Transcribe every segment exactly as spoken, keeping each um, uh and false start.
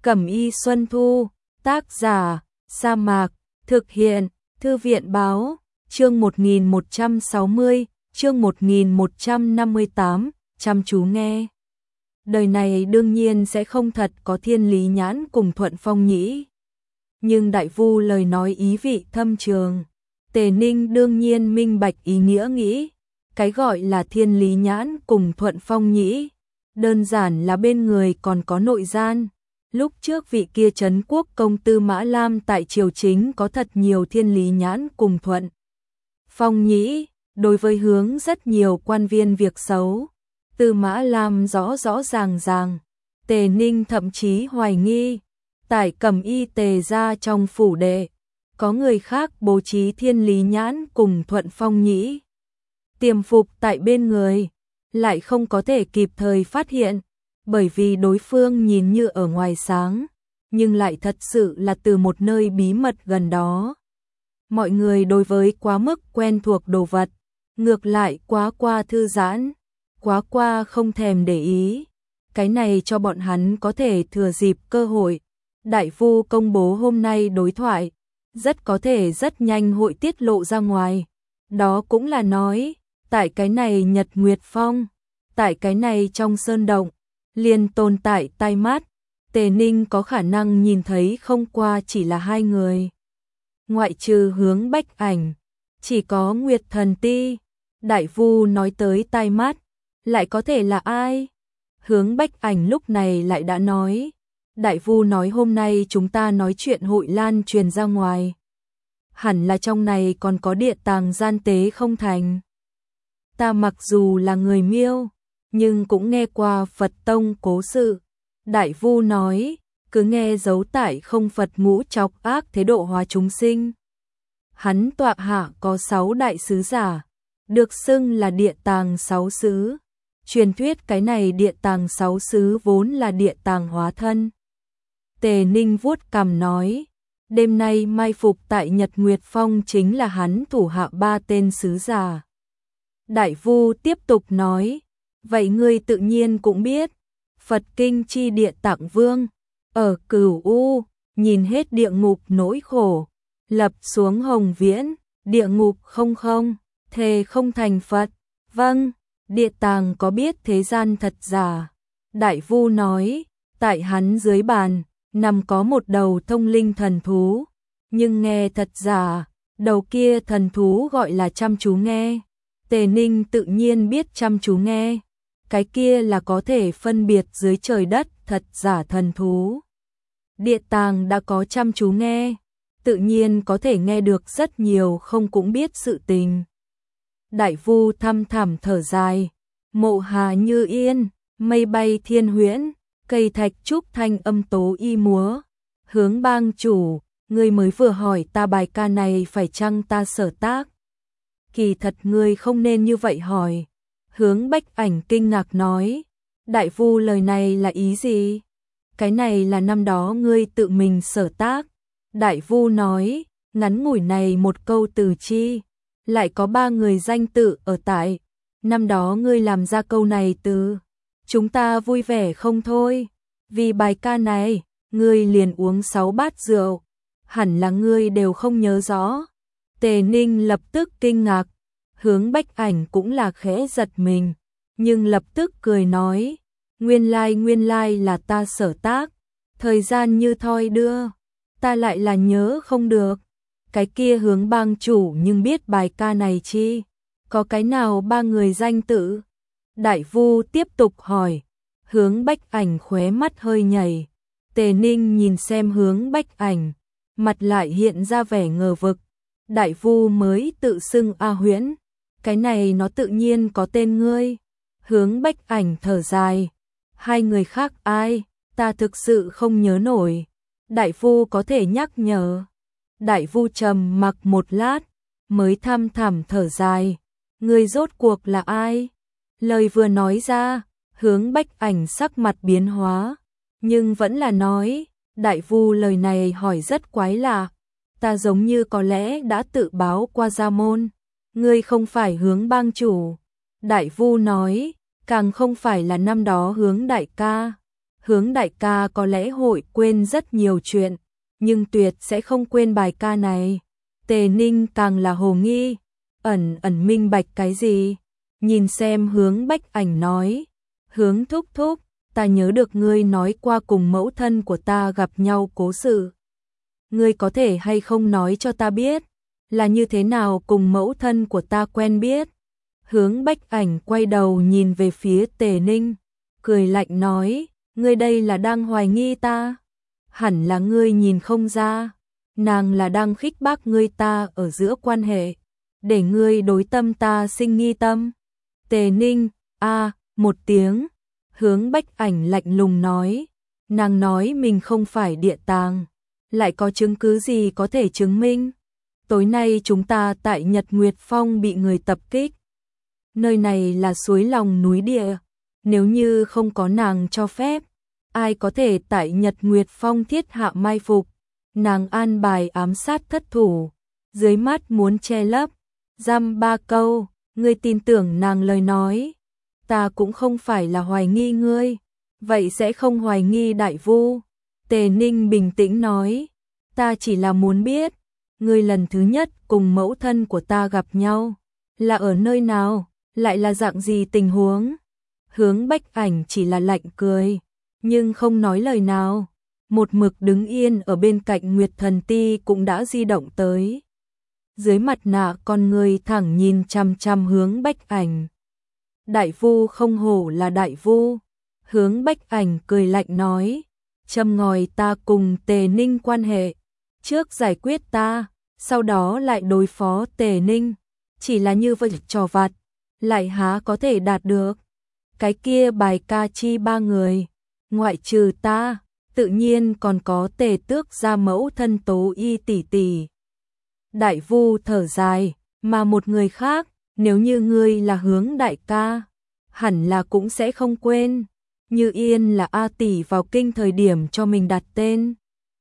Cẩm y Xuân Thu, tác giả, Sa Mạc, thực hiện, Thư viện báo, chương một nghìn một trăm sáu mươi, chương một nghìn một trăm năm mươi tám, chăm chú nghe. Đời này đương nhiên sẽ không thật có Thiên Lý Nhãn cùng Thuận Phong nhĩ. Nhưng đại vu lời nói ý vị thâm trường, Tề Ninh đương nhiên minh bạch ý nghĩa nghĩ. Cái gọi là Thiên Lý Nhãn cùng Thuận Phong nhĩ, đơn giản là bên người còn có nội gian. Lúc trước vị kia trấn quốc công Tư Mã Lam tại triều chính có thật nhiều Thiên Lý Nhãn cùng Thuận Phong nhĩ, đối với hướng rất nhiều quan viên việc xấu. Tư Mã Lam rõ rõ ràng ràng, Tề Ninh thậm chí hoài nghi, tại Cẩm y Tề gia trong phủ đệ, có người khác bố trí Thiên Lý Nhãn cùng Thuận Phong nhĩ. Tiềm phục tại bên người, lại không có thể kịp thời phát hiện, bởi vì đối phương nhìn như ở ngoài sáng, nhưng lại thật sự là từ một nơi bí mật gần đó. Mọi người đối với quá mức quen thuộc đồ vật, ngược lại quá qua thư giãn, quá qua không thèm để ý. Cái này cho bọn hắn có thể thừa dịp cơ hội. Đại vu công bố hôm nay đối thoại, rất có thể rất nhanh hội tiết lộ ra ngoài. Đó cũng là nói, tại cái này Nhật Nguyệt Phong, tại cái này trong sơn động, liền tồn tại tai mắt, Tề Ninh có khả năng nhìn thấy không qua chỉ là hai người. Ngoại trừ Hướng Bách Ảnh, chỉ có Nguyệt Thần Ti. Đại vu nói tới tai mắt, lại có thể là ai? Hướng Bách Ảnh lúc này lại đã nói, đại vu nói hôm nay chúng ta nói chuyện hội lan truyền ra ngoài. Hẳn là trong này còn có địa tàng gian tế không thành. Ta mặc dù là người Miêu, nhưng cũng nghe qua Phật tông cố sự. Đại vu nói, cứ nghe dấu tại không Phật ngũ chọc ác thế độ hóa chúng sinh. Hắn tọa hạ có sáu đại sứ giả, được xưng là địa tàng sáu sứ. Truyền thuyết cái này địa tàng sáu sứ vốn là địa tàng hóa thân. Tề Ninh vuốt cằm nói, đêm nay mai phục tại Nhật Nguyệt Phong chính là hắn thủ hạ ba tên sứ giả. Đại vu tiếp tục nói, vậy ngươi tự nhiên cũng biết, Phật kinh chi địa tạng vương, ở Cửu U, nhìn hết địa ngục nỗi khổ, lập xuống hồng viễn, địa ngục không không, thề không thành Phật. Vâng, địa tàng có biết thế gian thật giả. Đại vu nói, tại hắn dưới bàn, nằm có một đầu thông linh thần thú, nhưng nghe thật giả, đầu kia thần thú gọi là chăm chú nghe. Tề Ninh tự nhiên biết chăm chú nghe, cái kia là có thể phân biệt dưới trời đất thật giả thần thú. Địa tàng đã có chăm chú nghe, tự nhiên có thể nghe được rất nhiều không cũng biết sự tình. Đại vu thăm thẳm thở dài, mộ hà như yên, mây bay thiên huyễn, cây thạch trúc thanh âm tố y múa. Hướng bang chủ, ngươi mới vừa hỏi ta bài ca này phải chăng ta sở tác? Kỳ thật ngươi không nên như vậy hỏi. Hướng Bách Ảnh kinh ngạc nói, đại vu lời này là ý gì? Cái này là năm đó ngươi tự mình sở tác. Đại vu nói, ngắn ngủi này một câu từ chi, lại có ba người danh tự ở tại. Năm đó ngươi làm ra câu này từ, chúng ta vui vẻ không thôi. Vì bài ca này, ngươi liền uống sáu bát rượu, hẳn là ngươi đều không nhớ rõ. Tề Ninh lập tức kinh ngạc, Hướng Bách Ảnh cũng là khẽ giật mình, nhưng lập tức cười nói, nguyên lai nguyên lai là ta sở tác, thời gian như thoi đưa, ta lại là nhớ không được. Cái kia Hướng bang chủ nhưng biết bài ca này chi, có cái nào ba người danh tự? Đại vu tiếp tục hỏi. Hướng Bách Ảnh khóe mắt hơi nhảy, Tề Ninh nhìn xem Hướng Bách Ảnh, mặt lại hiện ra vẻ ngờ vực. Đại vu mới tự xưng A Huyễn, cái này nó tự nhiên có tên ngươi. Hướng Bách Ảnh thở dài, hai người khác ai, ta thực sự không nhớ nổi. Đại vu có thể nhắc nhở. Đại vu trầm mặc một lát, mới thăm thẳm thở dài, ngươi rốt cuộc là ai? Lời vừa nói ra, Hướng Bách Ảnh sắc mặt biến hóa, nhưng vẫn là nói, đại vu lời này hỏi rất quái lạ, ta giống như có lẽ đã tự báo qua gia môn, ngươi không phải Hướng bang chủ. Đại vu nói, càng không phải là năm đó Hướng đại ca, Hướng đại ca có lẽ hội quên rất nhiều chuyện, nhưng tuyệt sẽ không quên bài ca này. Tề Ninh càng là hồ nghi, ẩn ẩn minh bạch cái gì, nhìn xem Hướng Bách Ảnh nói, Hướng thúc thúc, ta nhớ được ngươi nói qua cùng mẫu thân của ta gặp nhau cố sự. Ngươi có thể hay không nói cho ta biết, là như thế nào cùng mẫu thân của ta quen biết? Hướng Bách Ảnh quay đầu nhìn về phía Tề Ninh, cười lạnh nói, ngươi đây là đang hoài nghi ta? Hẳn là ngươi nhìn không ra, nàng là đang khích bác ngươi ta ở giữa quan hệ, để ngươi đối tâm ta sinh nghi tâm. Tề Ninh, a, một tiếng, Hướng Bách Ảnh lạnh lùng nói, nàng nói mình không phải địa tàng, lại có chứng cứ gì có thể chứng minh? Tối nay chúng ta tại Nhật Nguyệt Phong bị người tập kích. Nơi này là suối lòng núi địa, nếu như không có nàng cho phép, ai có thể tại Nhật Nguyệt Phong thiết hạ mai phục? Nàng an bài ám sát thất thủ, dưới mắt muốn che lấp, dăm ba câu, ngươi tin tưởng nàng lời nói? Ta cũng không phải là hoài nghi ngươi, vậy sẽ không hoài nghi Đại Vu. Tề Ninh bình tĩnh nói, ta chỉ là muốn biết, ngươi lần thứ nhất cùng mẫu thân của ta gặp nhau, là ở nơi nào, lại là dạng gì tình huống? Hướng Bách Ảnh chỉ là lạnh cười, nhưng không nói lời nào, một mực đứng yên ở bên cạnh Nguyệt Thần Ti cũng đã di động tới. Dưới mặt nạ con người thẳng nhìn chăm chăm Hướng Bách Ảnh. Đại Vu không hổ là Đại Vu. Hướng Bách Ảnh cười lạnh nói, châm ngòi ta cùng Tề Ninh quan hệ, trước giải quyết ta, sau đó lại đối phó Tề Ninh, chỉ là như vậy trò vặt, lại há có thể đạt được. Cái kia bài ca chi ba người, ngoại trừ ta, tự nhiên còn có Tề Tước gia mẫu thân Tố Y tỷ tỷ. Đại Vu thở dài, mà một người khác, nếu như ngươi là Hướng đại ca, hẳn là cũng sẽ không quên. Như Yên là A tỷ vào kinh thời điểm cho mình đặt tên.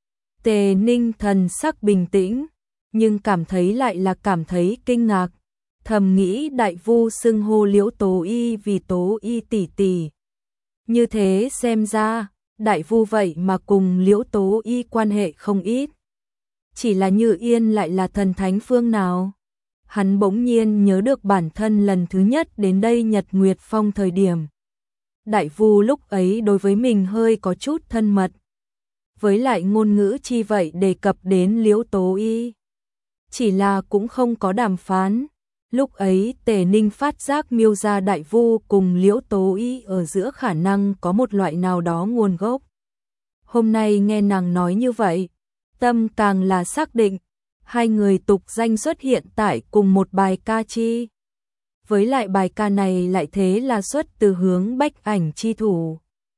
Tề Ninh thần sắc bình tĩnh, nhưng cảm thấy lại là cảm thấy kinh ngạc, thầm nghĩ Đại Vu xưng hô Liễu Tố Y vì Tố Y tỷ tỷ. Như thế xem ra, Đại Vu vậy mà cùng Liễu Tố Y quan hệ không ít. Chỉ là Như Yên lại là thần thánh phương nào? Hắn bỗng nhiên nhớ được bản thân lần thứ nhất đến đây Nhật Nguyệt Phong thời điểm. Đại Vu lúc ấy đối với mình hơi có chút thân mật. Với lại ngôn ngữ chi vậy đề cập đến Liễu Tố Y. Chỉ là cũng không có đàm phán. Lúc ấy Tề Ninh phát giác miêu ra Đại Vu cùng Liễu Tố Y ở giữa khả năng có một loại nào đó nguồn gốc. Hôm nay nghe nàng nói như vậy, tâm càng là xác định, hai người tục danh xuất hiện tại cùng một bài ca chi. Với lại bài ca này lại thế là xuất từ Hướng Bách Ảnh chi thủ.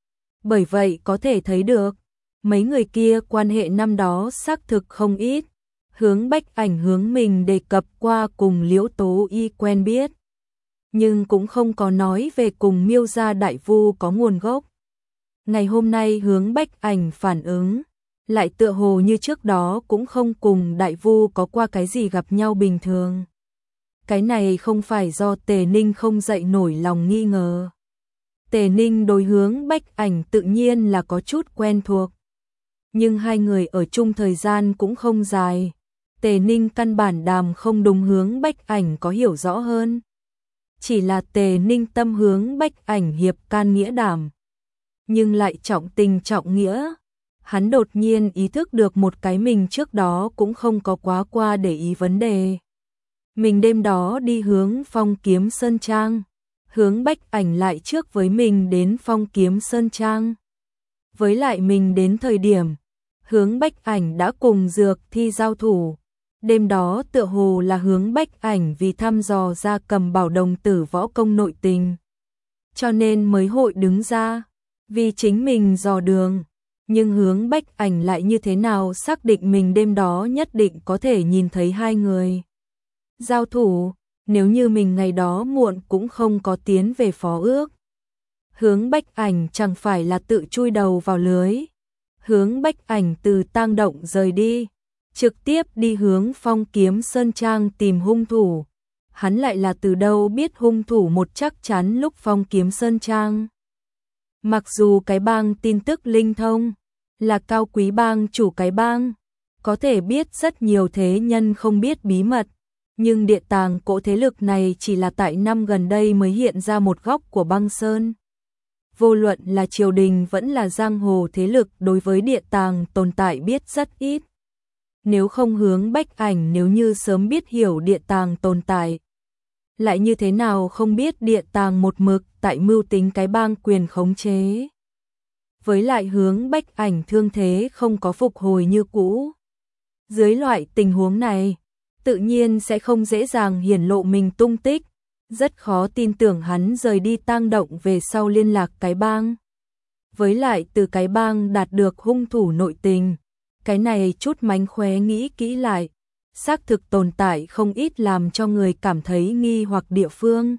Bởi vậy có thể thấy được, mấy người kia quan hệ năm đó xác thực không ít. Hướng Bách Ảnh hướng mình đề cập qua cùng Liễu Tố Y quen biết, nhưng cũng không có nói về cùng miêu gia Đại Vu có nguồn gốc. Ngày hôm nay Hướng Bách Ảnh phản ứng, lại tựa hồ như trước đó cũng không cùng Đại Vu có qua cái gì gặp nhau bình thường. Cái này không phải do Tề Ninh không dậy nổi lòng nghi ngờ. Tề Ninh đối Hướng Bách Ảnh tự nhiên là có chút quen thuộc. Nhưng hai người ở chung thời gian cũng không dài. Tề Ninh căn bản đàm không đúng Hướng Bách Ảnh có hiểu rõ hơn. Chỉ là Tề Ninh tâm Hướng Bách Ảnh hiệp can nghĩa đảm, nhưng lại trọng tình trọng nghĩa. Hắn đột nhiên ý thức được một cái mình trước đó cũng không có quá qua để ý vấn đề. Mình đêm đó đi hướng Phong Kiếm Sơn Trang, Hướng Bách Ảnh lại trước với mình đến Phong Kiếm Sơn Trang. Với lại mình đến thời điểm, Hướng Bách Ảnh đã cùng Dược Thi giao thủ. Đêm đó tựa hồ là Hướng Bách Ảnh vì thăm dò ra cầm bảo đồng tử võ công nội tình, cho nên mới hội đứng ra, vì chính mình dò đường. Nhưng Hướng Bách Ảnh lại như thế nào xác định mình đêm đó nhất định có thể nhìn thấy hai người giao thủ, nếu như mình ngày đó muộn cũng không có tiến về phó ước. Hướng Bách Ảnh chẳng phải là tự chui đầu vào lưới. Hướng Bách Ảnh từ tang động rời đi, trực tiếp đi hướng Phong Kiếm Sơn Trang tìm hung thủ. Hắn lại là từ đâu biết hung thủ một chắc chắn lúc Phong Kiếm Sơn Trang. Mặc dù cái bang tin tức linh thông, là cao quý bang chủ cái bang, có thể biết rất nhiều thế nhân không biết bí mật, nhưng địa tàng cỗ thế lực này chỉ là tại năm gần đây mới hiện ra một góc của băng sơn. Vô luận là triều đình vẫn là giang hồ thế lực đối với địa tàng tồn tại biết rất ít. Nếu không Hướng Bách Ảnh nếu như sớm biết hiểu địa tàng tồn tại, lại như thế nào không biết địa tàng một mực tại mưu tính cái bang quyền khống chế. Với lại Hướng Bách Ảnh thương thế không có phục hồi như cũ. Dưới loại tình huống này, tự nhiên sẽ không dễ dàng hiển lộ mình tung tích, rất khó tin tưởng hắn rời đi tang động về sau liên lạc cái bang. Với lại từ cái bang đạt được hung thủ nội tình, cái này chút mánh khóe nghĩ kỹ lại, xác thực tồn tại không ít làm cho người cảm thấy nghi hoặc địa phương.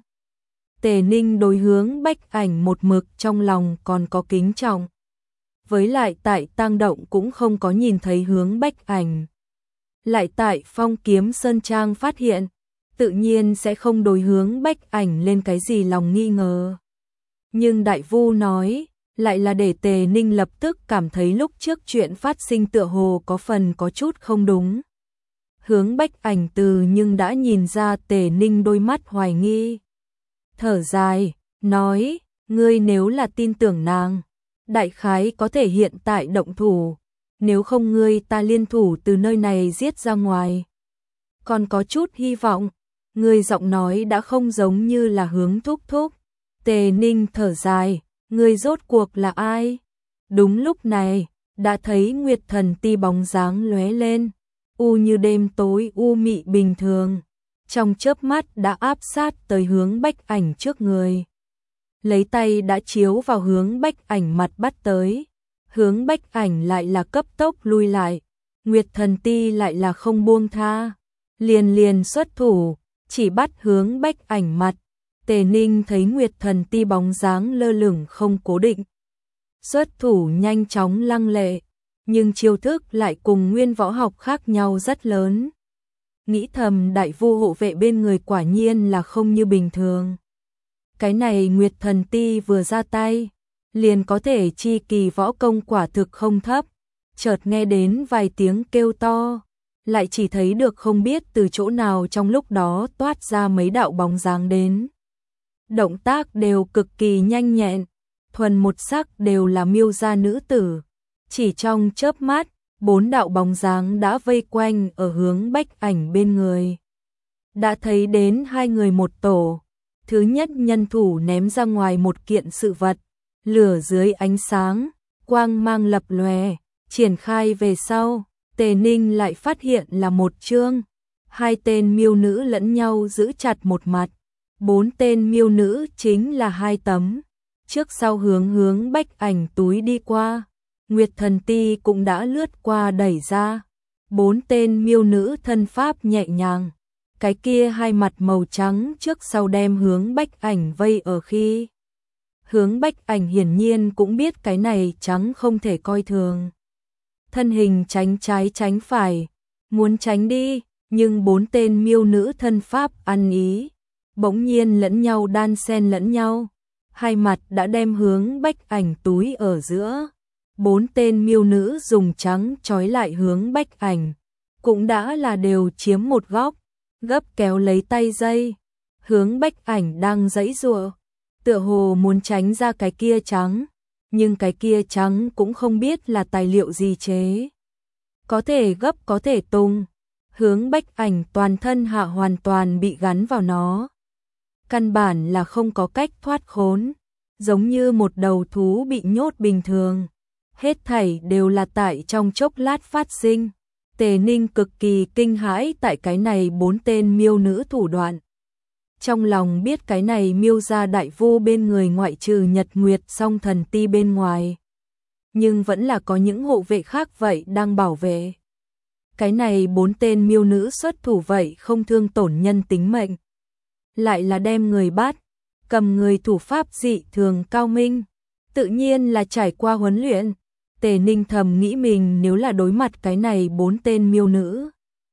Tề Ninh đối Hướng Bách Ảnh một mực trong lòng còn có kính trọng. Với lại tại tang động cũng không có nhìn thấy Hướng Bách Ảnh. Lại tại Phong Kiếm Sơn Trang phát hiện, tự nhiên sẽ không đối Hướng Bách Ảnh lên cái gì lòng nghi ngờ. Nhưng Đại Vu nói, lại là để Tề Ninh lập tức cảm thấy lúc trước chuyện phát sinh tựa hồ có phần có chút không đúng. Hướng Bách Ảnh từ nhưng đã nhìn ra Tề Ninh đôi mắt hoài nghi. Thở dài, nói, ngươi nếu là tin tưởng nàng, đại khái có thể hiện tại động thủ, nếu không ngươi ta liên thủ từ nơi này giết ra ngoài. Còn có chút hy vọng, ngươi giọng nói đã không giống như là Hướng thúc thúc. Tề Ninh thở dài, ngươi rốt cuộc là ai? Đúng lúc này, đã thấy Nguyệt Thần Ti bóng dáng lóe lên, u như đêm tối u mị bình thường, trong chớp mắt đã áp sát tới Hướng Bách Ảnh trước người. Lấy tay đã chiếu vào Hướng Bách Ảnh mặt bắt tới, Hướng Bách Ảnh lại là cấp tốc lui lại, Nguyệt Thần Ti lại là không buông tha, liền liền xuất thủ, chỉ bắt Hướng Bách Ảnh mặt. Tề Ninh thấy Nguyệt Thần Ti bóng dáng lơ lửng không cố định, xuất thủ nhanh chóng lăng lệ, nhưng chiêu thức lại cùng nguyên võ học khác nhau rất lớn. Nghĩ thầm Đại Vu hộ vệ bên người quả nhiên là không như bình thường. Cái này Nguyệt Thần Ti vừa ra tay, liền có thể chi kỳ võ công quả thực không thấp. Chợt nghe đến vài tiếng kêu to, lại chỉ thấy được không biết từ chỗ nào trong lúc đó toát ra mấy đạo bóng dáng đến. Động tác đều cực kỳ nhanh nhẹn, thuần một sắc đều là miêu gia nữ tử. Chỉ trong chớp mắt, bốn đạo bóng dáng đã vây quanh ở Hướng Bách Ảnh bên người. Đã thấy đến hai người một tổ, thứ nhất nhân thủ ném ra ngoài một kiện sự vật, lửa dưới ánh sáng, quang mang lập lòe, triển khai về sau, Tề Ninh lại phát hiện là một chương, hai tên miêu nữ lẫn nhau giữ chặt một mặt, bốn tên miêu nữ chính là hai tấm, trước sau hướng Hướng Bách Ảnh túi đi qua, Nguyệt Thần Ti cũng đã lướt qua đẩy ra, bốn tên miêu nữ thân pháp nhẹ nhàng, cái kia hai mặt màu trắng trước sau đem Hướng Bách Ảnh vây ở khi. Hướng Bách Ảnh hiển nhiên cũng biết cái này trắng không thể coi thường. Thân hình tránh trái tránh phải, muốn tránh đi, nhưng bốn tên miêu nữ thân pháp ăn ý, bỗng nhiên lẫn nhau đan xen lẫn nhau, hai mặt đã đem Hướng Bách Ảnh túi ở giữa. Bốn tên miêu nữ dùng trắng trói lại Hướng Bách Ảnh, cũng đã là đều chiếm một góc, gấp kéo lấy tay dây. Hướng Bách Ảnh đang giãy giụa, tựa hồ muốn tránh ra cái kia trắng, nhưng cái kia trắng cũng không biết là tài liệu gì chế. Có thể gấp có thể tung, Hướng Bách Ảnh toàn thân hạ hoàn toàn bị gắn vào nó. Căn bản là không có cách thoát khốn, giống như một đầu thú bị nhốt bình thường. Hết thảy đều là tại trong chốc lát phát sinh. Tề Ninh cực kỳ kinh hãi tại cái này bốn tên miêu nữ thủ đoạn. Trong lòng biết cái này miêu gia đại vu bên người ngoại trừ Nhật Nguyệt Song Thần Ti bên ngoài. Nhưng vẫn là có những hộ vệ khác vậy đang bảo vệ. Cái này bốn tên miêu nữ xuất thủ vậy không thương tổn nhân tính mệnh. Lại là đem người bắt, cầm người thủ pháp dị thường cao minh. Tự nhiên là trải qua huấn luyện. Tề Ninh thầm nghĩ mình nếu là đối mặt cái này bốn tên miêu nữ,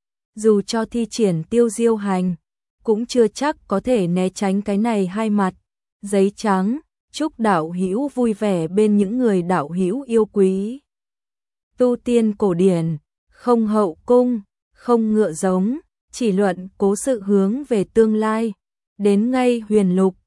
dù cho thi triển tiêu diêu hành, cũng chưa chắc có thể né tránh cái này hai mặt, giấy trắng, Chúc đạo hữu vui vẻ bên những người đạo hữu yêu quý. Tu tiên cổ điển, không hậu cung, không ngựa giống, chỉ luận cố sự hướng về tương lai. Đến ngay huyền lục,